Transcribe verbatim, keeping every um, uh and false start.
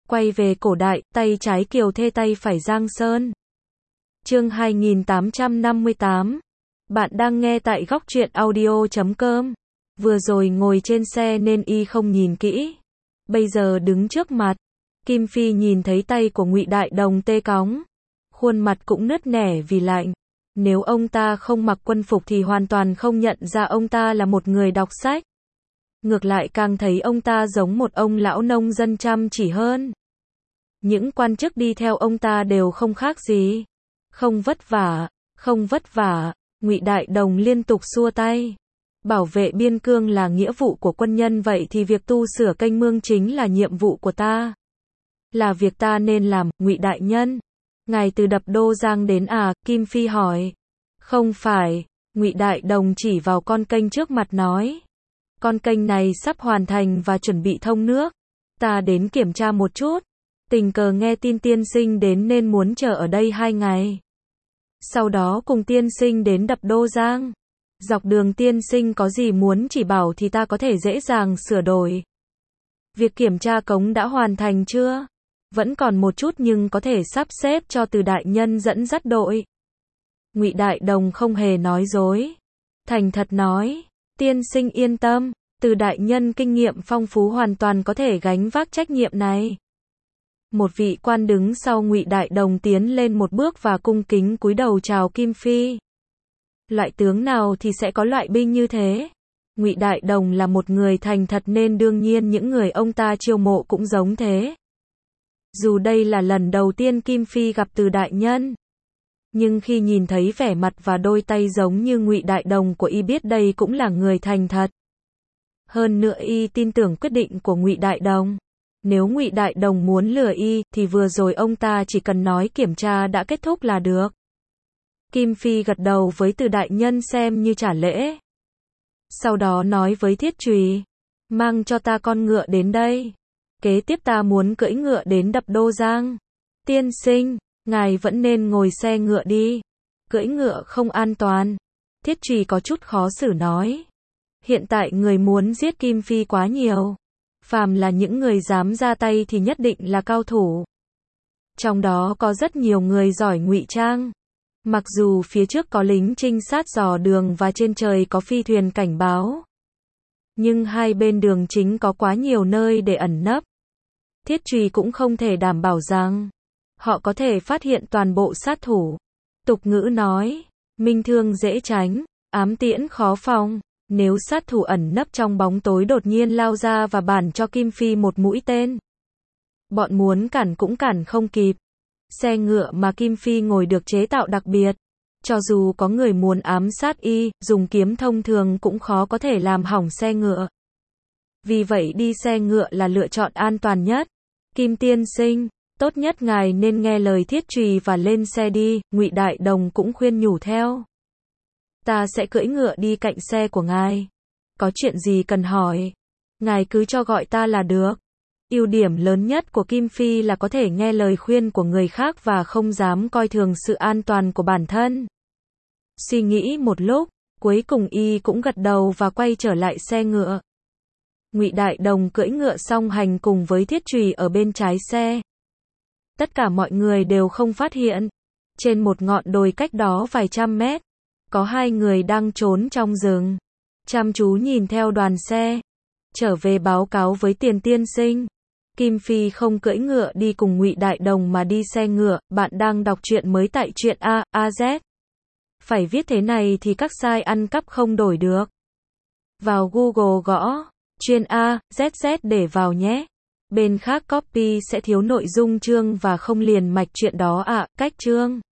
Quay về cổ đại, tay trái Kiều Thê tay phải Giang Sơn. Chương hai nghìn tám trăm năm mươi tám. Bạn đang nghe tại góc truyện audio chấm com. Vừa rồi ngồi trên xe nên y không nhìn kỹ. Bây giờ đứng trước mặt, Kim Phi nhìn thấy tay của Ngụy Đại Đồng tê cóng. Khuôn mặt cũng nứt nẻ vì lạnh. Nếu ông ta không mặc quân phục thì hoàn toàn không nhận ra ông ta là một người đọc sách. Ngược lại càng thấy ông ta giống một ông lão nông dân chăm chỉ hơn. Những quan chức đi theo ông ta đều không khác gì. Không vất vả, không vất vả, Ngụy Đại Đồng liên tục xua tay. Bảo vệ biên cương là nghĩa vụ của quân nhân, vậy thì việc tu sửa kênh mương chính là nhiệm vụ của ta. Là việc ta nên làm, Ngụy đại nhân. Ngài từ đập Đô Giang đến à, Kim Phi hỏi. Không phải, Ngụy Đại Đồng chỉ vào con kênh trước mặt nói. Con kênh này sắp hoàn thành và chuẩn bị thông nước. Ta đến kiểm tra một chút. Tình cờ nghe tin tiên sinh đến nên muốn chờ ở đây hai ngày. Sau đó cùng tiên sinh đến đập Đô Giang. Dọc đường tiên sinh có gì muốn chỉ bảo thì ta có thể dễ dàng sửa đổi. Việc kiểm tra cống đã hoàn thành chưa? Vẫn còn một chút nhưng có thể sắp xếp cho Từ đại nhân dẫn dắt đội. Ngụy Đại Đồng không hề nói dối. Thành thật nói, tiên sinh yên tâm, Từ đại nhân kinh nghiệm phong phú hoàn toàn có thể gánh vác trách nhiệm này. Một vị quan đứng sau Ngụy Đại Đồng tiến lên một bước và cung kính cúi đầu chào Kim Phi. Loại tướng nào thì sẽ có loại binh như thế. Ngụy Đại Đồng là một người thành thật nên đương nhiên những người ông ta chiêu mộ cũng giống thế. Dù đây là lần đầu tiên Kim Phi gặp Từ đại nhân, nhưng khi nhìn thấy vẻ mặt và đôi tay giống như Ngụy Đại Đồng của y biết đây cũng là người thành thật. Hơn nữa y tin tưởng quyết định của Ngụy Đại Đồng. Nếu Ngụy Đại Đồng muốn lừa y, thì vừa rồi ông ta chỉ cần nói kiểm tra đã kết thúc là được. Kim Phi gật đầu với Từ đại nhân xem như trả lễ. Sau đó nói với Thiết Trùy, mang cho ta con ngựa đến đây. Kế tiếp ta muốn cưỡi ngựa đến đập Đô Giang. Tiên sinh, ngài vẫn nên ngồi xe ngựa đi. Cưỡi ngựa không an toàn. Thiết Trùy có chút khó xử nói. Hiện tại người muốn giết Kim Phi quá nhiều. Phàm là những người dám ra tay thì nhất định là cao thủ. Trong đó có rất nhiều người giỏi ngụy trang. Mặc dù phía trước có lính trinh sát dò đường và trên trời có phi thuyền cảnh báo, nhưng hai bên đường chính có quá nhiều nơi để ẩn nấp. Thiết Trùy cũng không thể đảm bảo rằng họ có thể phát hiện toàn bộ sát thủ. Tục ngữ nói, minh thương dễ tránh, ám tiễn khó phòng. Nếu sát thủ ẩn nấp trong bóng tối đột nhiên lao ra và bắn cho Kim Phi một mũi tên, bọn muốn cản cũng cản không kịp. Xe ngựa mà Kim Phi ngồi được chế tạo đặc biệt. Cho dù có người muốn ám sát y, dùng kiếm thông thường cũng khó có thể làm hỏng xe ngựa. Vì vậy đi xe ngựa là lựa chọn an toàn nhất. Kim tiên sinh, tốt nhất ngài nên nghe lời Thiết Trùy và lên xe đi, Ngụy Đại Đồng cũng khuyên nhủ theo. Ta sẽ cưỡi ngựa đi cạnh xe của ngài. Có chuyện gì cần hỏi, ngài cứ cho gọi ta là được. Ưu điểm lớn nhất của Kim Phi là có thể nghe lời khuyên của người khác và không dám coi thường sự an toàn của bản thân. Suy nghĩ một lúc, cuối cùng y cũng gật đầu và quay trở lại xe ngựa. Ngụy Đại Đồng cưỡi ngựa song hành cùng với Thiết Trùy ở bên trái xe. Tất cả mọi người đều không phát hiện. Trên một ngọn đồi cách đó vài trăm mét, có hai người đang trốn trong rừng, chăm chú nhìn theo đoàn xe. Trở về báo cáo với Tiền tiên sinh. Kim Phi không cưỡi ngựa đi cùng Ngụy Đại Đồng mà đi xe ngựa. Bạn đang đọc truyện mới tại truyện A, A Z. Phải viết thế này thì các site ăn cắp không đổi được. Vào Google gõ chuyên A, Z Z để vào nhé. Bên khác copy sẽ thiếu nội dung chương và không liền mạch chuyện đó ạ. À, cách chương